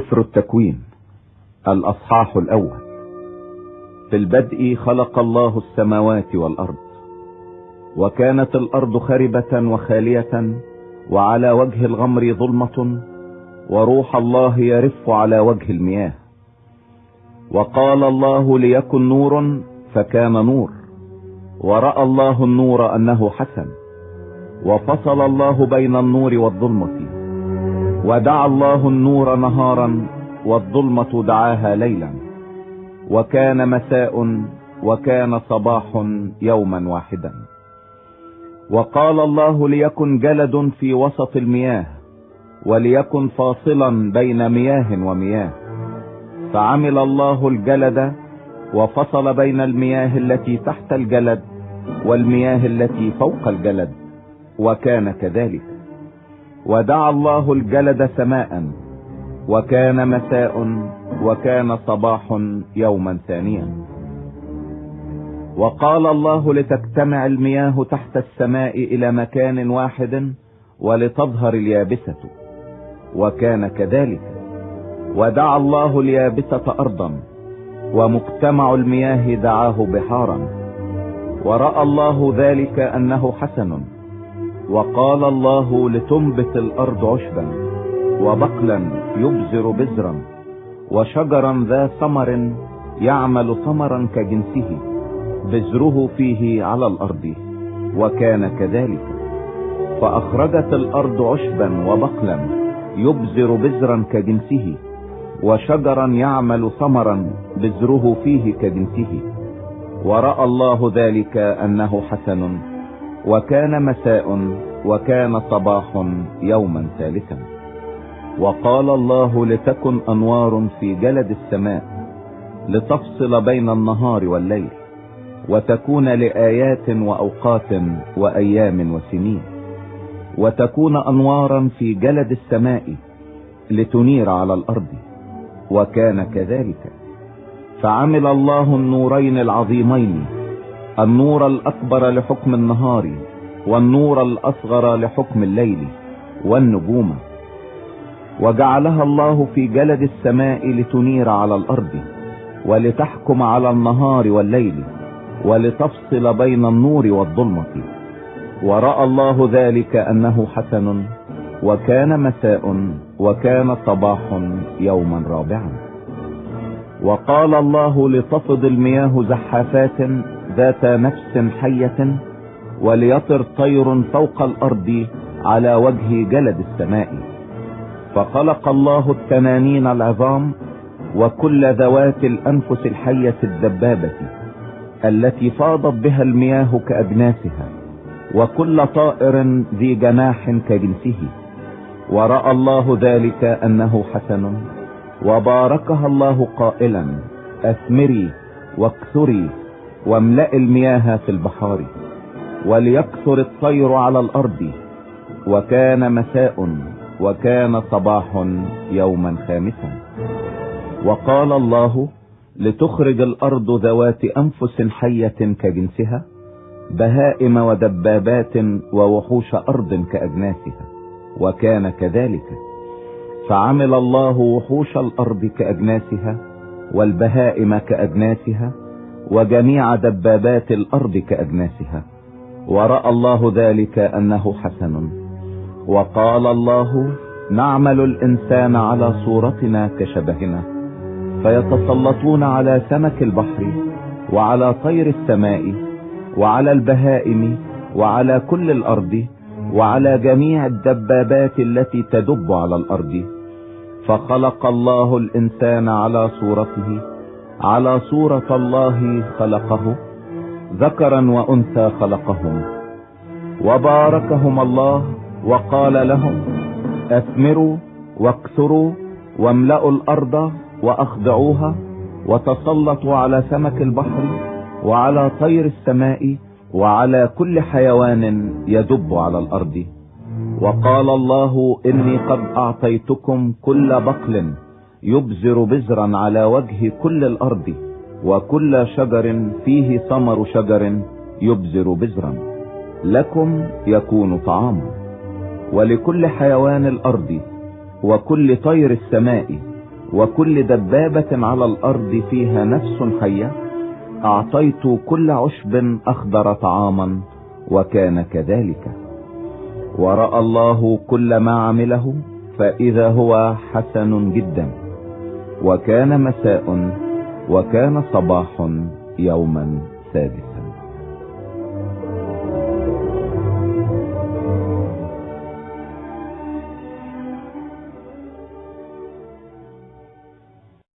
سفر التكوين الأصحاح الأول. في البدء خلق الله السماوات والأرض، وكانت الأرض خربة وخالية، وعلى وجه الغمر ظلمة، وروح الله يرف على وجه المياه. وقال الله ليكن نور، فكان نور. ورأى الله النور أنه حسن، وفصل الله بين النور والظلمة. ودعا الله النور نهارا، والظلمة دعاها ليلا. وكان مساء، وكان صباح يوما واحدا. وقال الله ليكن جلد في وسط المياه، وليكن فاصلا بين مياه ومياه. فعمل الله الجلد، وفصل بين المياه التي تحت الجلد والمياه التي فوق الجلد، وكان كذلك. ودعا الله الجلد سماء، وكان مساء، وكان صباح يوما ثانيا. وقال الله لتجتمع المياه تحت السماء إلى مكان واحد، ولتظهر اليابسة، وكان كذلك. ودعا الله اليابسة أرضا، ومجتمع المياه دعاه بحارا. ورأى الله ذلك أنه حسن. وقال الله لتنبت الأرض عشبا، وبقلا يبزر بزرا، وشجرا ذا ثمر يعمل ثمرا كجنسه، بزره فيه على الأرض، وكان كذلك. فأخرجت الأرض عشبا وبقلا يبزر بزرا كجنسه، وشجرا يعمل ثمرا بزره فيه كجنسه. ورأى الله ذلك أنه حسن. وكان مساء، وكان صباح يوما ثالثا. وقال الله لتكن أنوار في جلد السماء، لتفصل بين النهار والليل، وتكون لآيات وأوقات وأيام وسنين. وتكون أنوارا في جلد السماء لتنير على الأرض، وكان كذلك. فعمل الله النورين العظيمين، النور الأكبر لحكم النهار، والنور الأصغر لحكم الليل، والنجوم. وجعلها الله في جلد السماء لتنير على الأرض، ولتحكم على النهار والليل، ولتفصل بين النور والظلمة. ورأى الله ذلك أنه حسن. وكان مساء، وكان صباح يوما رابعا. وقال الله لتفض المياه زحافات ذات نفس حية، وليطر طير فوق الأرض على وجه جلد السماء. فخلق الله التنانين العظام، وكل ذوات الأنفس الحية الدبابة التي فاضت بها المياه كأجناسها، وكل طائر ذي جناح كجنسه. ورأى الله ذلك أنه حسن. وباركها الله قائلا: أثمري واكثري، واملئي المياه في البحار، وليكثر الطير على الأرض. وكان مساء، وكان صباح يوما خامسا. وقال الله لتخرج الأرض ذوات أنفس حية كجنسها، بهائم ودبابات ووحوش أرض كأجناسها، وكان كذلك. فعمل الله وحوش الأرض كأجناسها، والبهائم كأجناسها، وجميع دبابات الأرض كأجناسها. ورأى الله ذلك أنه حسن. وقال الله: نعمل الإنسان على صورتنا كشبهنا، فيتسلطون على سمك البحر، وعلى طير السماء، وعلى البهائم، وعلى كل الأرض، وعلى جميع الدبابات التي تدب على الأرض. فخلق الله الإنسان على صورته، على صورة الله خلقه، ذكرا وأنثى خلقهم. وباركهم الله، وقال لهم: أثمروا واكثروا، واملأوا الأرض وأخضعوها، وتسلطوا على سمك البحر، وعلى طير السماء، وعلى كل حيوان يدب على الأرض. وقال الله: إني قد أعطيتكم كل بقل يبزر بزرا على وجه كل الأرض، وكل شجر فيه ثمر شجر يبزر بزرا، لكم يكون طعاما. ولكل حيوان الأرض، وكل طير السماء، وكل دبابة على الأرض فيها نفس حية أعطيت كل عشب أخضر طعاما، وكان كذلك. ورأى الله كل ما عمله، فإذا هو حسن جدا. وكان مساء، وكان صباح يوما سادسا.